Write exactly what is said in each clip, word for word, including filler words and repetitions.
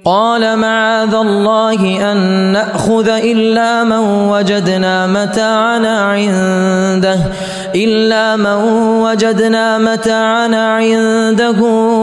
قال معاذ الله أن نأخذ إلا من وجدنا متاعنا عنده إلا من وجدنا متاعنا عنده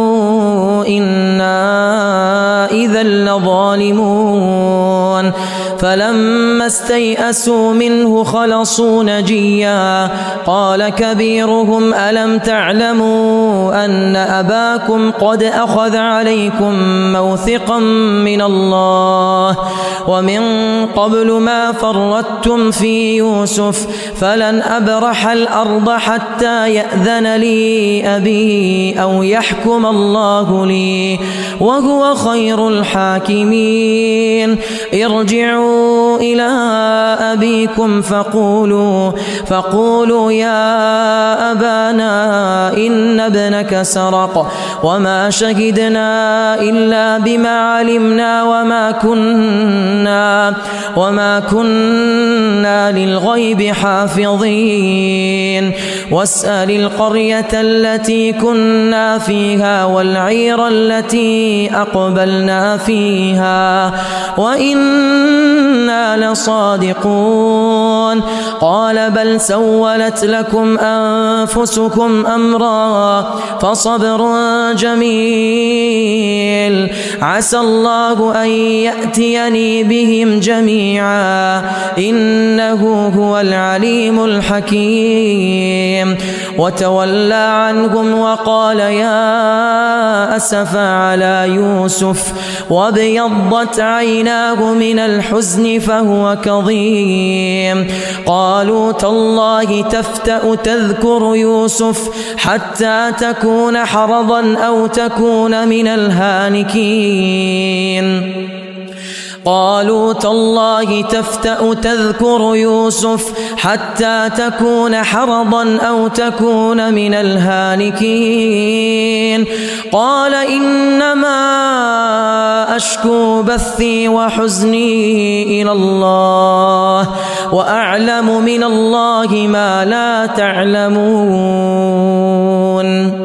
إنا إذا لظالمون فلما استيئسوا منه خلصوا نجيا قال كبيرهم ألم تعلموا أن أباكم قد أخذ عليكم موثقا من الله ومن قبل ما فرطتم في يوسف فلن أبرح الأرض حتى يأذن لي أبي أو يحكم الله لي وهو خير الحاكمين ارجعوا إلى أبيكم فقولوا فقولوا يا أبانا إن ابنك سرق وما شهدنا إلا بما علمنا وما كنا وما كنا للغيب حافظين واسأل القرية التي كنا فيها والعير التي أقبلنا فيها وإنا لصادقون قال بل سولت لكم أنفسكم أمرا فصبر جميل عسى الله أن يأتيني بهم جميعا إنه هو العليم الحكيم وتولى عنهم وقال يا أسفا على يوسف وابيضت عيناه من الحزن فهو كظيم قالوا تالله تفتأ تذكر يوسف حتى تكون حرضا أو تكون من الهالكين قالوا تالله تفتأ تذكر يوسف حتى تكون حرضا أو تكون من الهالكين قال إنما أشكو بثي وحزني إلى الله وأعلم من الله ما لا تعلمون